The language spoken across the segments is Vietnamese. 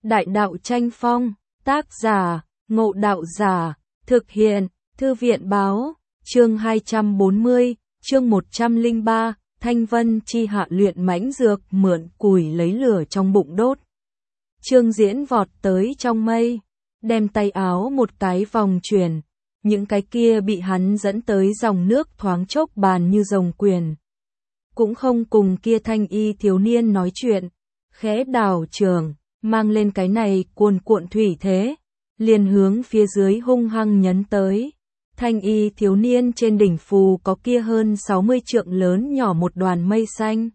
Đại đạo tranh phong, tác giả, Ngộ Đạo Giả, thực hiện, Thư viện báo, chương 240, chương 103, Thanh Vân chi hạ luyện mãnh dược mượn củi lấy lửa trong bụng đốt. Trương Diễn vọt tới trong mây, đem tay áo một cái vòng chuyển, những cái kia bị hắn dẫn tới dòng nước thoáng chốc bàn như rồng quyền. Cũng không cùng kia thanh y thiếu niên nói chuyện, khẽ đảo trường, mang lên cái này cuồn cuộn thủy thế, liền hướng phía dưới hung hăng nhấn tới. Thanh y thiếu niên trên đỉnh phù có kia hơn 60 trượng lớn nhỏ một đoàn mây xanh.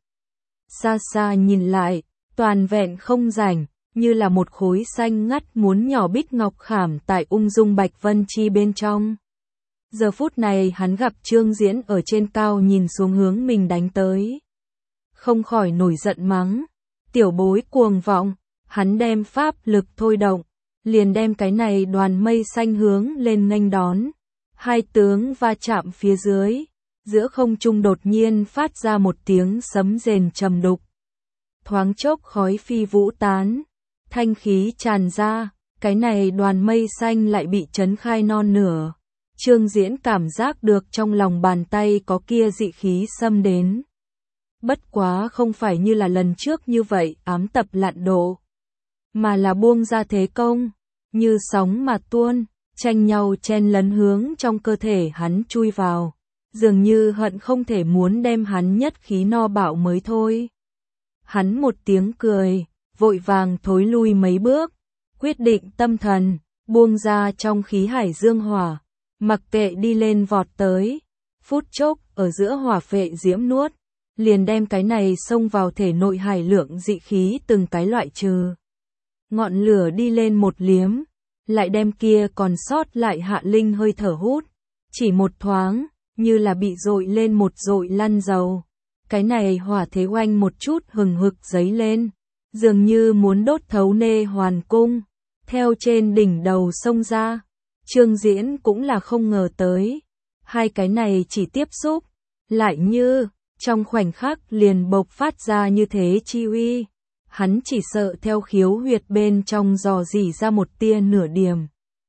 Xa xa nhìn lại, toàn vẹn không rảnh, như là một khối xanh ngắt muốn nhỏ bích ngọc khảm tại ung dung bạch vân chi bên trong. Giờ phút này hắn gặp Trương Diễn ở trên cao nhìn xuống hướng mình đánh tới. Không khỏi nổi giận mắng, tiểu bối cuồng vọng, hắn đem pháp lực thôi động, liền đem cái này đoàn mây xanh hướng lên nghênh đón. Hai tướng va chạm phía dưới, giữa không trung đột nhiên phát ra một tiếng sấm rền trầm đục. Thoáng chốc khói phi vũ tán, thanh khí tràn ra, cái này đoàn mây xanh lại bị chấn khai non nửa. Trương Diễn cảm giác được trong lòng bàn tay có kia dị khí xâm đến. Bất quá không phải như là lần trước như vậy ám tập lạn độ, mà là buông ra thế công, như sóng mà tuôn, tranh nhau chen lấn hướng trong cơ thể hắn chui vào, dường như hận không thể muốn đem hắn nhất khí no bạo mới thôi. Hắn một tiếng cười, vội vàng thối lui mấy bước, quyết định tâm thần, buông ra trong khí hải dương hỏa, mặc kệ đi lên vọt tới, phút chốc ở giữa hỏa phệ diễm nuốt, liền đem cái này xông vào thể nội hải lượng dị khí từng cái loại trừ. Ngọn lửa đi lên một liếm, lại đem kia còn sót lại hạ linh hơi thở hút, chỉ một thoáng, như là bị dội lên một dội lăn dầu. Cái này hỏa thế oanh một chút hừng hực giấy lên, dường như muốn đốt thấu nê hoàn cung, theo trên đỉnh đầu sông ra. Trương Diễn cũng là không ngờ tới, hai cái này chỉ tiếp xúc, lại như, trong khoảnh khắc liền bộc phát ra như thế chi uy. Hắn chỉ sợ theo khiếu huyệt bên trong dò dỉ ra một tia nửa điểm,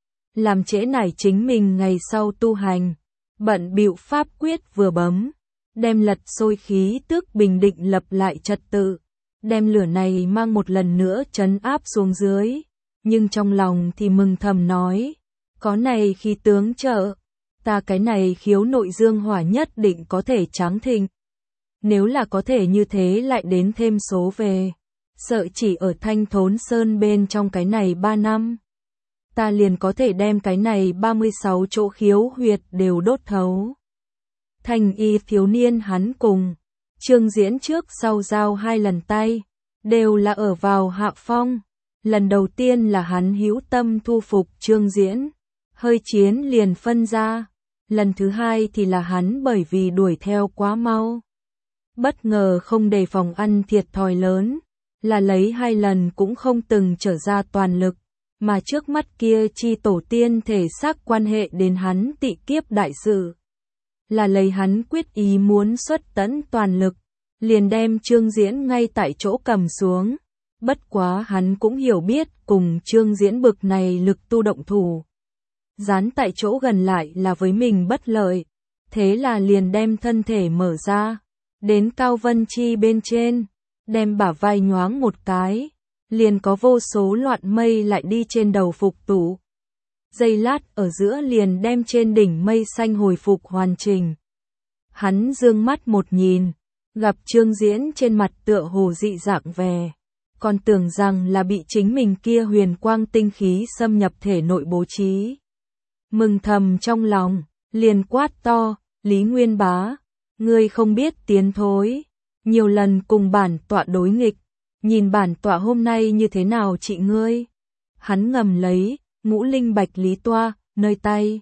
làm trễ nải chính mình ngày sau tu hành. Bận bịu pháp quyết vừa bấm, đem lật sôi khí tức bình định lập lại trật tự, đem lửa này mang một lần nữa trấn áp xuống dưới, nhưng trong lòng thì mừng thầm nói, có này khí tướng trợ, ta cái này khiếu nội dương hỏa nhất định có thể tráng thịnh. Nếu là có thể như thế lại đến thêm số về, sợ chỉ ở Thanh Thốn Sơn bên trong cái này 3 năm, ta liền có thể đem cái này 36 chỗ khiếu huyệt đều đốt thấu. Thanh y thiếu niên hắn cùng Trương Diễn trước sau giao 2 lần tay, đều là ở vào hạ phong. Lần đầu tiên là hắn hữu tâm thu phục Trương Diễn, hơi chiến liền phân ra. Lần thứ hai thì là hắn bởi vì đuổi theo quá mau, bất ngờ không đề phòng ăn thiệt thòi lớn, là lấy 2 lần cũng không từng trở ra toàn lực, mà trước mắt kia chi tổ tiên thể xác quan hệ đến hắn tị kiếp đại sự, là lấy hắn quyết ý muốn xuất tấn toàn lực, liền đem Trương Diễn ngay tại chỗ cầm xuống. Bất quá hắn cũng hiểu biết cùng Trương Diễn bực này lực tu động thủ, dán tại chỗ gần lại là với mình bất lợi, thế là liền đem thân thể mở ra, đến Cao Vân Chi bên trên, đem bả vai nhoáng một cái, liền có vô số loạn mây lại đi trên đầu phục tụ. Giây lát ở giữa liền đem trên đỉnh mây xanh hồi phục hoàn chỉnh. Hắn dương mắt một nhìn, gặp Trương Diễn trên mặt tựa hồ dị dạng về, còn tưởng rằng là bị chính mình kia huyền quang tinh khí xâm nhập thể nội bố trí. Mừng thầm trong lòng, liền quát to, Lý Nguyên Bá, ngươi không biết tiến thối, nhiều lần cùng bản tọa đối nghịch, nhìn bản tọa hôm nay như thế nào trị ngươi. Hắn ngầm lấy ngũ linh bạch lý toa, nơi tay.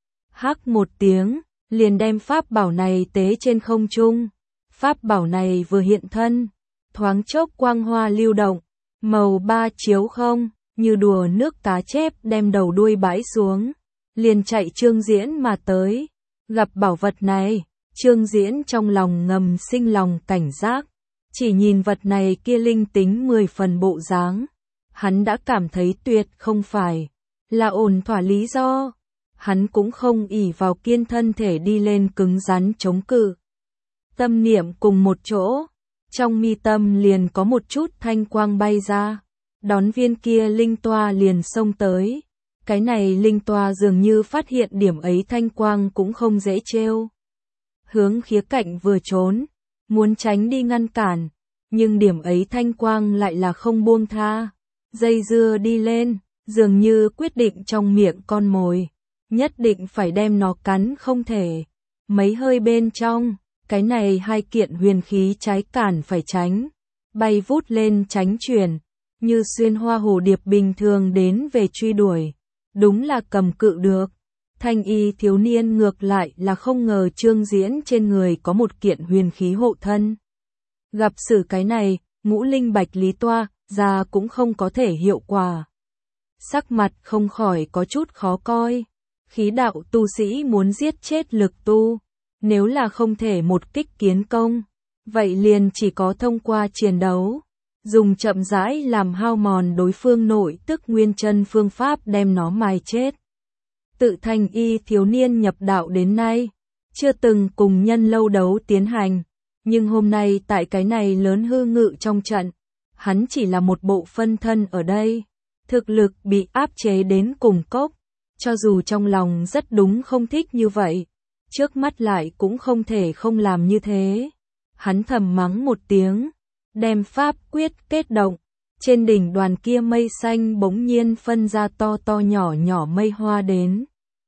Hắc một tiếng, liền đem pháp bảo này tế trên không trung. Pháp bảo này vừa hiện thân, thoáng chốc quang hoa lưu động, màu ba chiếu không, như đùa nước cá chép đem đầu đuôi bãi xuống, liền chạy Trương Diễn mà tới. Gặp bảo vật này, Trương Diễn trong lòng ngầm sinh lòng cảnh giác, chỉ nhìn vật này kia linh tính 10 phần bộ dáng, hắn đã cảm thấy tuyệt không phải là ổn thỏa lý do. Hắn cũng không ỷ vào kiên thân thể đi lên cứng rắn chống cự. Tâm niệm cùng một chỗ, trong mi tâm liền có một chút thanh quang bay ra, đón viên kia linh toa liền xông tới. Cái này linh toa dường như phát hiện điểm ấy thanh quang cũng không dễ trêu. Hướng khía cạnh vừa trốn, muốn tránh đi ngăn cản, nhưng điểm ấy thanh quang lại là không buông tha. Dây dưa đi lên, dường như quyết định trong miệng con mồi, nhất định phải đem nó cắn không thể. Mấy hơi bên trong, cái này hai kiện huyền khí trái cản phải tránh, bay vút lên tránh chuyển, như xuyên hoa hồ điệp bình thường đến về truy đuổi. Đúng là cầm cự được. Thanh y thiếu niên ngược lại là không ngờ Trương Diễn trên người có một kiện huyền khí hộ thân. Gặp xử cái này, ngũ linh bạch lý toa, ra cũng không có thể hiệu quả. Sắc mặt không khỏi có chút khó coi. Khí đạo tu sĩ muốn giết chết lực tu, nếu là không thể một kích kiến công, vậy liền chỉ có thông qua chiến đấu, dùng chậm rãi làm hao mòn đối phương nội tức nguyên chân phương pháp đem nó mài chết. Tự thanh y thiếu niên nhập đạo đến nay, chưa từng cùng nhân lâu đấu tiến hành, nhưng hôm nay tại cái này lớn hư ngự trong trận, hắn chỉ là một bộ phân thân ở đây, thực lực bị áp chế đến cùng cốc, cho dù trong lòng rất đúng không thích như vậy, trước mắt lại cũng không thể không làm như thế. Hắn thầm mắng một tiếng, đem pháp quyết kết động, trên đỉnh đoàn kia mây xanh bỗng nhiên phân ra to to nhỏ nhỏ mây hoa đến.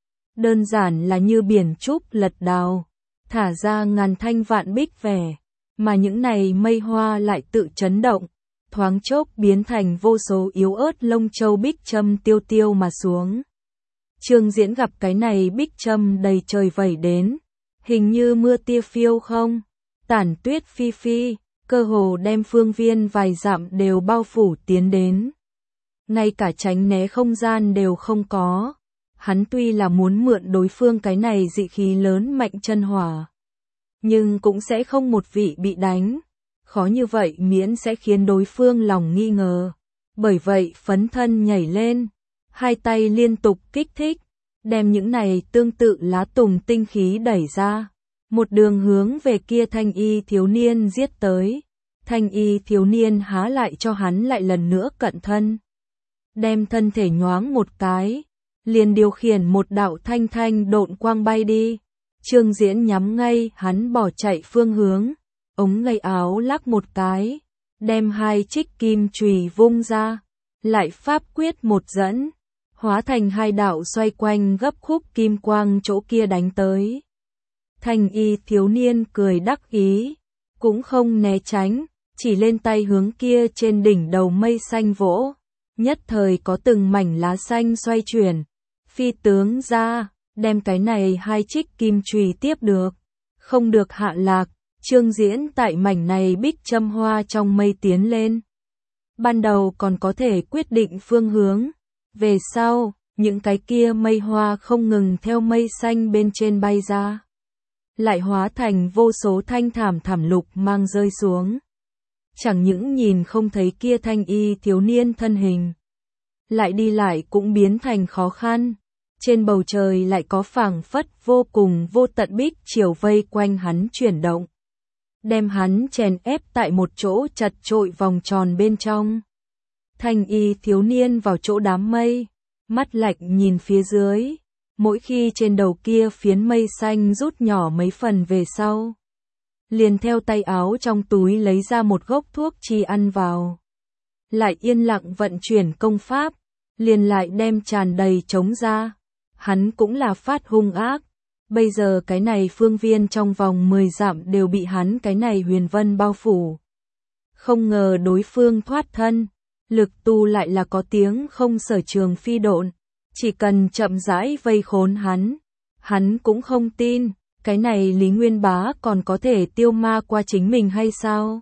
Đơn giản là như biển trúc lật đào, thả ra ngàn thanh vạn bích vẻ, mà những này mây hoa lại tự chấn động, thoáng chốc biến thành vô số yếu ớt lông châu bích châm tiêu tiêu mà xuống. Trương Diễn gặp cái này bích châm đầy trời vẩy đến, hình như mưa tia phiêu không, tản tuyết phi phi, cơ hồ đem phương viên vài dặm đều bao phủ tiến đến. Ngay cả tránh né không gian đều không có. Hắn tuy là muốn mượn đối phương cái này dị khí lớn mạnh chân hỏa, nhưng cũng sẽ không một vị bị đánh. Khó như vậy miễn sẽ khiến đối phương lòng nghi ngờ. Bởi vậy phấn thân nhảy lên, hai tay liên tục kích thích, đem những này tương tự lá tùng tinh khí đẩy ra. Một đường hướng về kia thanh y thiếu niên giết tới. Thanh y thiếu niên há lại cho hắn lại lần nữa cận thân. Đem thân thể nhoáng một cái, liền điều khiển một đạo thanh thanh độn quang bay đi. Trương Diễn nhắm ngay hắn bỏ chạy phương hướng, ống tay áo lắc một cái, đem hai trích kim chùy vung ra, lại pháp quyết một dẫn, hóa thành hai đạo xoay quanh gấp khúc kim quang chỗ kia đánh tới. Thanh y thiếu niên cười đắc ý, cũng không né tránh, chỉ lên tay hướng kia trên đỉnh đầu mây xanh vỗ, nhất thời có từng mảnh lá xanh xoay chuyển, phi tướng ra, đem cái này hai trích kim chùy tiếp được, không được hạ lạc. Trương Diễn tại mảnh này bích châm hoa trong mây tiến lên. Ban đầu còn có thể quyết định phương hướng, về sau, những cái kia mây hoa không ngừng theo mây xanh bên trên bay ra, lại hóa thành vô số thanh thảm thảm lục mang rơi xuống. Chẳng những nhìn không thấy kia thanh y thiếu niên thân hình, lại đi lại cũng biến thành khó khăn. Trên bầu trời lại có phảng phất vô cùng vô tận bích chiều vây quanh hắn chuyển động, đem hắn chèn ép tại một chỗ chật trội vòng tròn bên trong. Thanh y thiếu niên vào chỗ đám mây, mắt lạnh nhìn phía dưới, mỗi khi trên đầu kia phiến mây xanh rút nhỏ mấy phần về sau, liền theo tay áo trong túi lấy ra một gốc thuốc chi ăn vào, lại yên lặng vận chuyển công pháp, liền lại đem tràn đầy trống ra. Hắn cũng là phát hung ác, bây giờ cái này phương viên trong vòng 10 dặm đều bị hắn cái này huyền vân bao phủ. Không ngờ đối phương thoát thân, lực tu lại là có tiếng không sở trường phi độn, chỉ cần chậm rãi vây khốn hắn cũng không tin, cái này Lý Nguyên Bá còn có thể tiêu ma qua chính mình hay sao?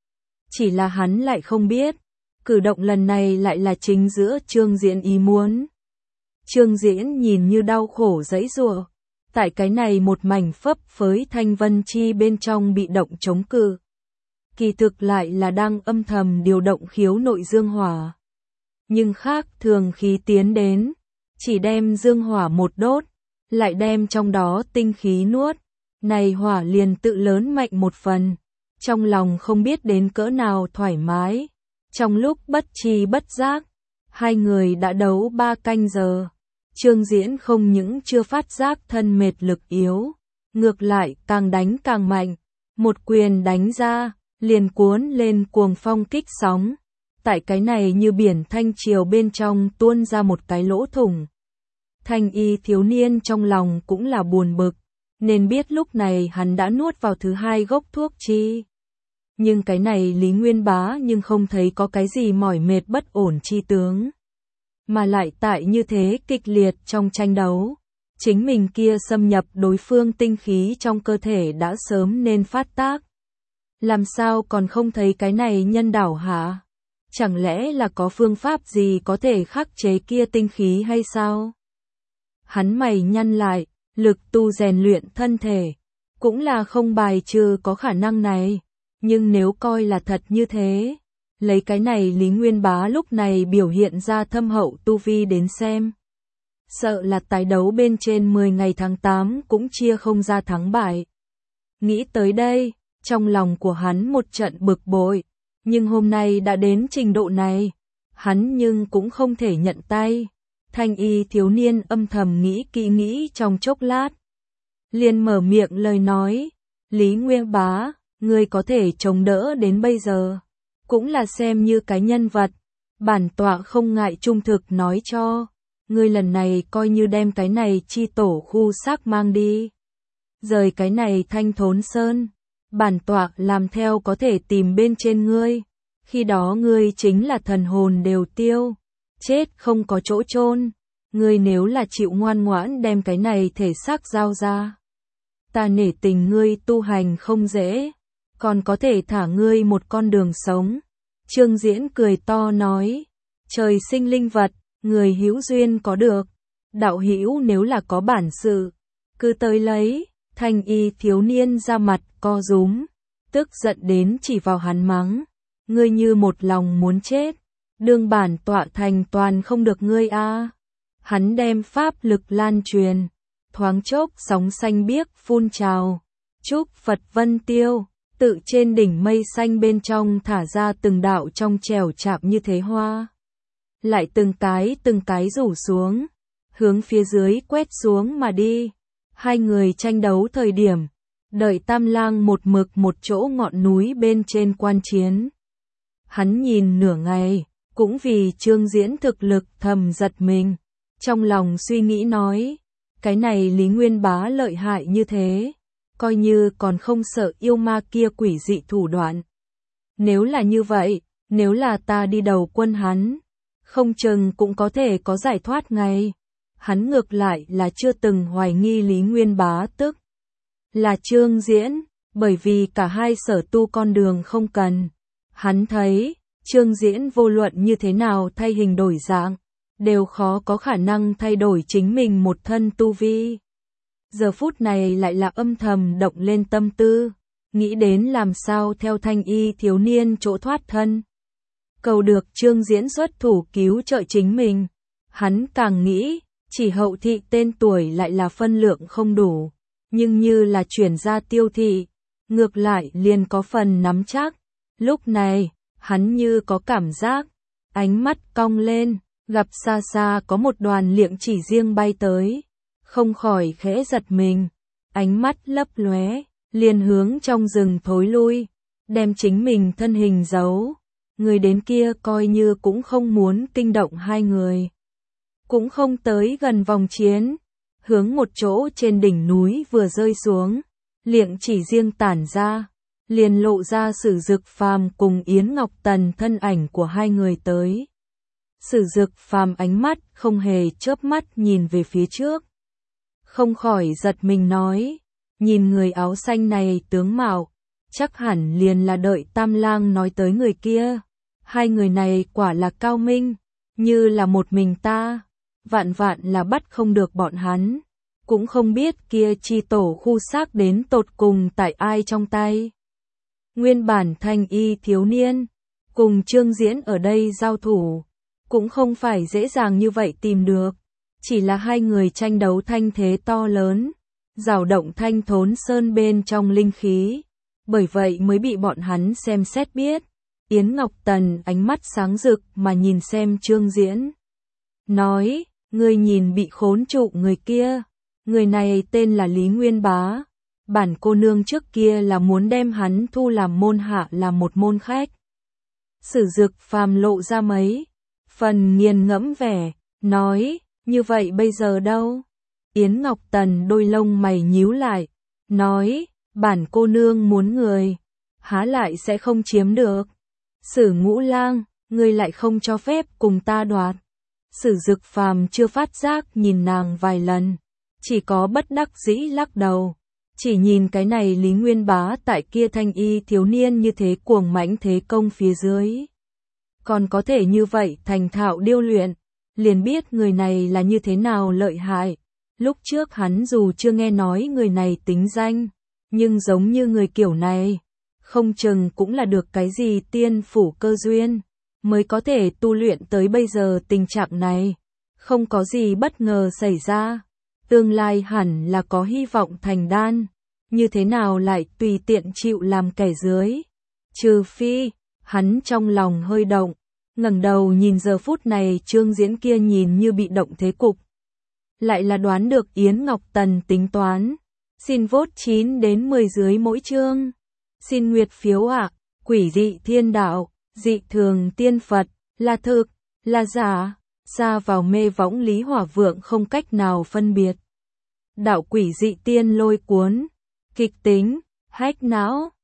Chỉ là hắn lại không biết, cử động lần này lại là chính giữa Trương Diễn ý muốn. Trương Diễn nhìn như đau khổ giãy giụa, tại cái này một mảnh phấp phới thanh vân chi bên trong bị động chống cự. Kỳ thực lại là đang âm thầm điều động khiếu nội dương hỏa. nhưng khác thường khí tiến đến, chỉ đem dương hỏa một đốt, lại đem trong đó tinh khí nuốt, này hỏa liền tự lớn mạnh một phần, trong lòng không biết đến cỡ nào thoải mái. Trong lúc bất tri bất giác, hai người đã đấu 3 canh giờ. Trương Diễn không những chưa phát giác thân mệt lực yếu, ngược lại càng đánh càng mạnh, một quyền đánh ra, liền cuốn lên cuồng phong kích sóng. Tại cái này như biển thanh triều bên trong tuôn ra một cái lỗ thủng. Thanh y thiếu niên trong lòng cũng là buồn bực, nên biết lúc này hắn đã nuốt vào thứ 2 gốc thuốc chi. Nhưng cái này Lý Nguyên Bá nhưng không thấy có cái gì mỏi mệt bất ổn chi tướng. Mà lại tại như thế kịch liệt trong tranh đấu, chính mình kia xâm nhập đối phương tinh khí trong cơ thể đã sớm nên phát tác. Làm sao còn không thấy cái này nhân đảo hả? Chẳng lẽ là có phương pháp gì có thể khắc chế kia tinh khí hay sao? Hắn mày nhăn lại, lực tu rèn luyện thân thể, cũng là không bài trừ có khả năng này. Nhưng nếu coi là thật như thế, lấy cái này Lý Nguyên Bá lúc này biểu hiện ra thâm hậu tu vi đến xem. Sợ là tái đấu bên trên 10 ngày tháng 8 cũng chia không ra thắng bại. Nghĩ tới đây, trong lòng của hắn một trận bực bội, nhưng hôm nay đã đến trình độ này, hắn nhưng cũng không thể nhận tay. Thanh y thiếu niên âm thầm nghĩ kỹ nghĩ trong chốc lát. Liền mở miệng lời nói, Lý Nguyên Bá, ngươi có thể chống đỡ đến bây giờ, cũng là xem như cái nhân vật, bản tọa không ngại trung thực nói cho, ngươi lần này coi như đem cái này chi tổ khu xác mang đi. Rời cái này Thanh Thốn Sơn, bản tọa làm theo có thể tìm bên trên ngươi, khi đó ngươi chính là thần hồn đều tiêu, chết không có chỗ chôn. Ngươi nếu là chịu ngoan ngoãn đem cái này thể xác giao ra, ta nể tình ngươi tu hành không dễ, còn có thể thả ngươi một con đường sống. Trương Diễn cười to nói, trời sinh linh vật, người hữu duyên có được, đạo hữu nếu là có bản sự, cứ tới lấy. Thanh y thiếu niên ra mặt co rúm, tức giận đến chỉ vào hắn mắng, ngươi như một lòng muốn chết, đương bản tọa thành toàn không được ngươi a. Hắn đem pháp lực lan truyền, thoáng chốc sóng xanh biếc phun trào, chúc Phật vân tiêu, tự trên đỉnh mây xanh bên trong thả ra từng đạo trong trẻo chạm như thế hoa. Lại từng cái rủ xuống, hướng phía dưới quét xuống mà đi. Hai người tranh đấu thời điểm, đợi Tam Lang một mực một chỗ ngọn núi bên trên quan chiến. Hắn nhìn nửa ngày, cũng vì Trương Diễn thực lực thầm giật mình, trong lòng suy nghĩ nói, cái này Lý Nguyên Bá lợi hại như thế, coi như còn không sợ yêu ma kia quỷ dị thủ đoạn. Nếu là như vậy, nếu là ta đi đầu quân hắn, không chừng cũng có thể có giải thoát ngay. Hắn ngược lại là chưa từng hoài nghi Lý Nguyên Bá tức là Trương Diễn, bởi vì cả hai sở tu con đường không cần. Hắn thấy, Trương Diễn vô luận như thế nào thay hình đổi dạng, đều khó có khả năng thay đổi chính mình một thân tu vi. Giờ phút này lại là âm thầm động lên tâm tư, nghĩ đến làm sao theo thanh y thiếu niên chỗ thoát thân. Cầu được Trương Diễn xuất thủ cứu trợ chính mình, hắn càng nghĩ, chỉ hậu thị tên tuổi lại là phân lượng không đủ, nhưng như là chuyển ra tiêu thị, ngược lại liền có phần nắm chắc. Lúc này, hắn như có cảm giác, ánh mắt cong lên, gặp xa xa có một đoàn liệng chỉ riêng bay tới, không khỏi khẽ giật mình, ánh mắt lấp lóe, liền hướng trong rừng thối lui, đem chính mình thân hình giấu. Người đến kia coi như cũng không muốn kinh động hai người, cũng không tới gần vòng chiến, hướng một chỗ trên đỉnh núi vừa rơi xuống, liệng chỉ riêng tản ra, liền lộ ra Sử Dực Phàm cùng Yến Ngọc Tần thân ảnh của hai người tới. Sử Dực Phàm ánh mắt không hề chớp mắt nhìn về phía trước, không khỏi giật mình nói, nhìn người áo xanh này tướng mạo, chắc hẳn liền là đợi Tam Lang nói tới người kia. Hai người này quả là cao minh, như là một mình ta, vạn vạn là bắt không được bọn hắn, cũng không biết kia chi tổ khu xác đến tột cùng tại ai trong tay. Nguyên bản thanh y thiếu niên, cùng Trương Diễn ở đây giao thủ, cũng không phải dễ dàng như vậy tìm được. Chỉ là hai người tranh đấu thanh thế to lớn, dao động thanh thốn sơn bên trong linh khí. Bởi vậy mới bị bọn hắn xem xét biết. Yến Ngọc Tần ánh mắt sáng rực mà nhìn xem Trương Diễn. Nói, ngươi nhìn bị khốn trụ người kia. Người này tên là Lý Nguyên Bá. Bản cô nương trước kia là muốn đem hắn thu làm môn hạ là một môn khách. Sử Dực Phàm lộ ra mấy phần nghiền ngẫm vẻ, nói, như vậy bây giờ đâu? Yến Ngọc Tần đôi lông mày nhíu lại, nói, bản cô nương muốn người, há lại sẽ không chiếm được. Sử Ngũ Lang, ngươi lại không cho phép cùng ta đoạt. Sử Dực Phàm chưa phát giác nhìn nàng vài lần, chỉ có bất đắc dĩ lắc đầu. Chỉ nhìn cái này Lý Nguyên Bá tại kia thanh y thiếu niên như thế cuồng mãnh thế công phía dưới. Còn có thể như vậy thành thạo điêu luyện, liền biết người này là như thế nào lợi hại. Lúc trước hắn dù chưa nghe nói người này tính danh, nhưng giống như người kiểu này, không chừng cũng là được cái gì tiên phủ cơ duyên, mới có thể tu luyện tới bây giờ tình trạng này. Không có gì bất ngờ xảy ra, tương lai hẳn là có hy vọng thành đan, như thế nào lại tùy tiện chịu làm kẻ dưới. Trừ phi, hắn trong lòng hơi động, ngẩng đầu nhìn giờ phút này Trương Diễn kia nhìn như bị động thế cục. Lại là đoán được Yến Ngọc Tần tính toán. Xin vote 9 đến 10 dưới mỗi chương. Xin nguyệt phiếu ạ. Quỷ dị thiên đạo, dị thường tiên Phật, là thực, là giả, xa vào mê võng Lý Hỏa Vượng không cách nào phân biệt. Đạo quỷ dị tiên lôi cuốn, kịch tính, hách não.